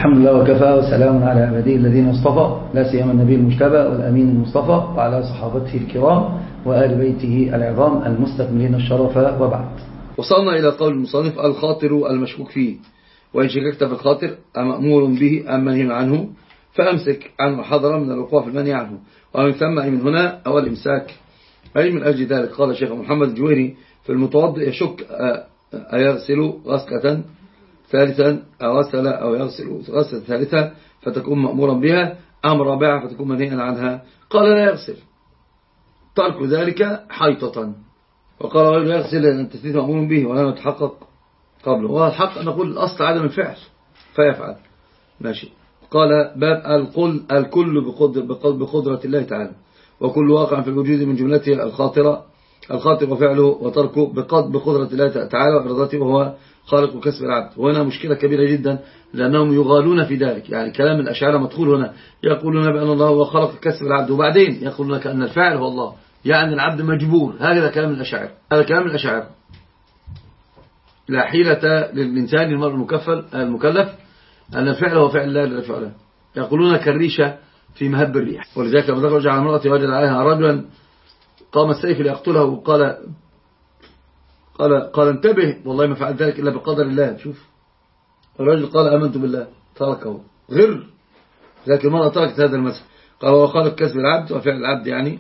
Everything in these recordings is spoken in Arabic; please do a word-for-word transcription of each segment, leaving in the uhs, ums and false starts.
الحمد لله وكفى وسلام على عباده الذين اصطفى، لا سيما النبي المجتبى والأمين المصطفى وعلى صحابته الكرام وآل بيته العظام المستكملين الشرف، وبعد. وصلنا إلى قول المصنف: الخاطر المشكوك فيه، وإن شككت في الخاطر أمأمور به أم منهي عنه فأمسك عنه حضرا من الوقوع في المنهي عنه. ومن ثم أي من هنا أو الإمساك، أي من أجل ذلك قال الشيخ محمد الجويري في المتوضئ: يشك أيغسل غسلة ثالثا أو غسل أو يغسل غسلة ثالثة فتكون مأمورا بها، أم رابعة فتكون منهيا عنها؟ قال لا يغسل، ترك ذلك حيطة. وقال غير يغسل لأن التثليث مأمور به ولم يتحقق قبله. والحق أن نقول الأصل عدم الفعل فيفعل. ماشي. قال باب الكل الكل بقدرة الله تعالى، وكل واقع في الوجود من جملته الخاطرة الخاطر وفعله وتركه بقدرة الله تعالى وإرادته، وهو خالق وكسب العبد. وهنا مشكلة كبيرة جدا، لأنهم يغالون في ذلك. يعني كلام الأشاعرة مدخول هنا، يقولون بأن الله هو خالق كسب العبد، وبعدين يقولون كأن الفاعل هو الله، يعني العبد مجبور. هذا كلام الأشاعرة، هذا كلام الأشاعرة. لا حيلة للإنسان المرء المكفل المكلف أن الفعل هو فعل الله لا فعله. يقولون كالريشة في مهب الريح. ولذلك لما تخرج على امرأة وجد عليها رجلا قام السيف ليقتله، وقال قال قال انتبه والله ما فعل ذلك إلا بقدر الله. شوف الرجل قال آمنت بالله، تركه غر. لكن المرأة تركت هذا المثل. قال هو خالق كسب العبد وفعل العبد، يعني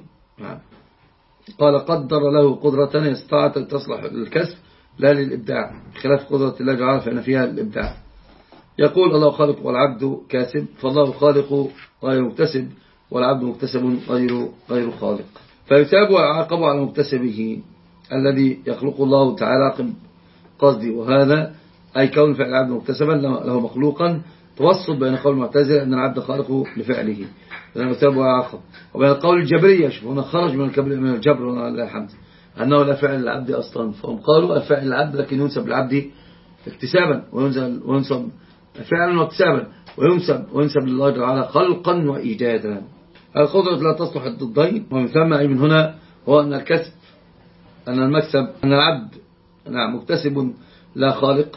قال قدر له قدرة يستطيع أن تصلح للكسب لا للإبداع، خلاف قدرة الله جعل فإن فيها الإبداع. يقول الله خالق والعبد كاسب، فالله خالق غير مكتسب والعبد مكتسب غير غير خالق، فيثاب ويعاقب على مكتسبه الذي يخلق الله تعالى عقب قصدي. وهذا أي كون فعل العبد مكتسبا له مخلوقا، توسط بين قول المعتزلة أن العبد خالق لفعله لأنه يثاب ويعاقب، وبين القول الجبرية. شوف هنا خرج من الجبر ولله الحمد أنه لا فعل العبد أصلا، فهم قالوا الفعل العبد لكن ينسب العبد اكتسابا وينسب فعلا واكتسابا، وينسب وينسب لله تعالى خلقا وإيجادا. القدرة لا تصلح الضدين. ومن ثم أي من هنا هو أن الكسب أن المكسب أن العبد نعم مكتسب لا خالق،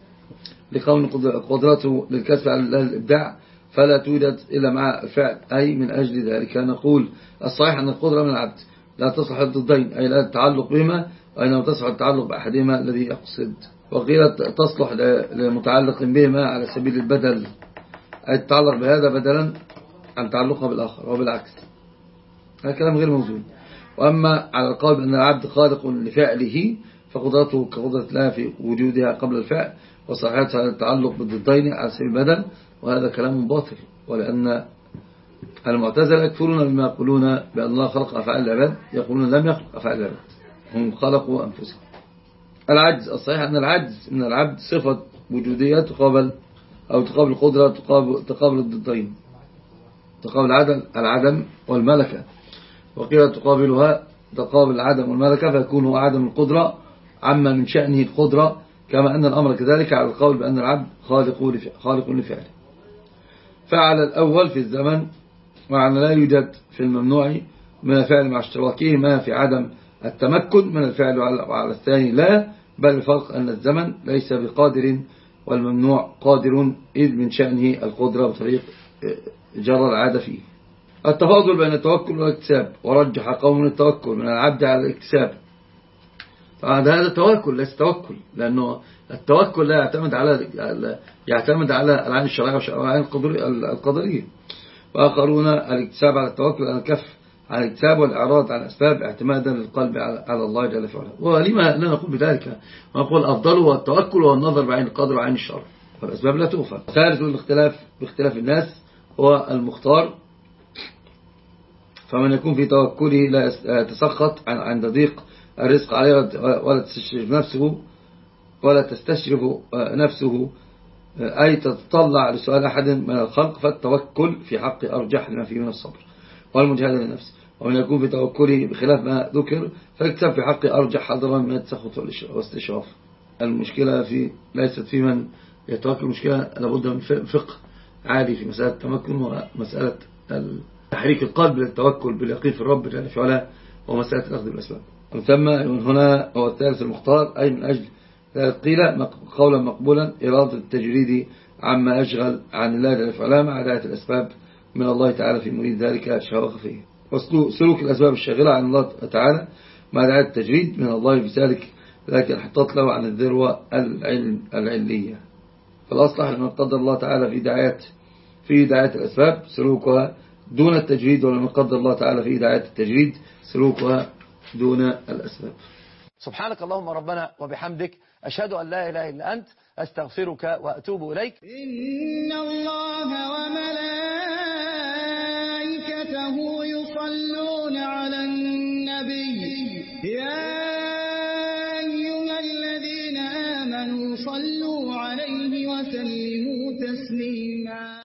لكون قدرته للكسب على الإبداع فلا توجد إلا مع الفعل. أي من أجل ذلك نقول الصحيح أن القدرة من العبد لا تصلح الضدين، أي لا التعلق بهما، وإنما تصلح التعلق بأحدهما الذي يقصد. وقيل تصلح لمتعلق بهما على سبيل البدل، أي تتعلق بهذا بدلا عن تعلقها بالآخر وبالعكس. هذا كلام غير موزون. وأما على القول بأن العبد خالق لفعله فقدرته كقدرة الله في وجودها قبل الفعل، وصحيحتها على التعلق بالضدين على سبيل البدل، وهذا كلام باطل. ولأن المعتزلة يكفرون بما يقولون بأن الله خلق أفعال العباد، يقولون لم يخلق أفعال العباد، هم خلقوا أنفسهم. العجز الصحيح أن العجز من العبد صفة وجودية تقابل أو تقابل القدرة تقابل, تقابل الضدين، تقابل العدم, العدم والملكة. وقيل تقابلها تقابل العدم والملكة، فيكون هو عدم القدرة عما من شأنه القدرة، كما أن الأمر كذلك على القول بأن العبد خالق خالق لفعله. فعل الأول في الزمن، وعلى لا يوجد في الممنوع من الفعل مع اشتراكه ما في عدم التمكن من الفعل، وعلى الثاني لا، بل الفرق أن الزمن ليس بقادر والممنوع قادر، إذ من شأنه القدرة بطريق جرى العادة فيه. التفاضل بين التوكل والاكتساب، ورجح قوم التوكل من العبد على الاكتساب. فهذا توكل ليس توكل، لأنه التوكل لا يعتمد على يعتمد على العين الشرعية والعين القدرية. وآخرون الاكتساب على التوكل على الكف على الاكتساب والإعراض عن الأسباب اعتمادا للقلب على الله جل وعلا. ولما لا نقول بذلك؟ ونقول أفضل هو التوكل والنظر بعين القدر وعين الشرع، والأسباب لا توفى. ثالث الاختلاف باختلاف الناس هو المختار، فمن يكون في توكله لا يتسخط عند ضيق الرزق عليه ولا تستشرف نفسه ولا تستشرف نفسه أي تتطلع لسؤال أحد من الخلق، فالتوكل في حق أرجح لما فيه من الصبر والمجاهدة للنفس. ومن يكون في توكله بخلاف ما ذكر فاكتب في حق أرجح حضرا من التسخط والاستشراف. المشكلة في ليست في من يتوكل، مشكلة لابد من فقه عالي في مسألة التمكن ومسألة تحريك القلب للتوكل باليقين في الرب جل وعلا، ومسألة الأخذ بالأسباب. ثم من هنا هو الثالث المختار، أي من أجل قيل قولا مقبولا إرادة التجريد عما أشغل عن الله جل وعلا مع رعاية الأسباب من الله تعالى في مريد ذلك شهوة خفية. وسلوك الأسباب الشاغلة عن الله تعالى مع رعاية التجريد من الله بذلك ذلك الحطاط له عن الذروة العلم العلية. فالأصلح لما قدر الله تعالى في دعاية في دعاية الأسباب سلوكها دون التجريد، ولما قدر الله تعالى في دعاية التجريد سلوكها دون الأسباب. سبحانك اللهم ربنا وبحمدك، أشهد أن لا إله إلا أنت، أستغفرك وأتوب إليك. إن الله وملائكته يصلون على النبي يا أيها الذين آمنوا صلوا عليه وسلموا تسليما.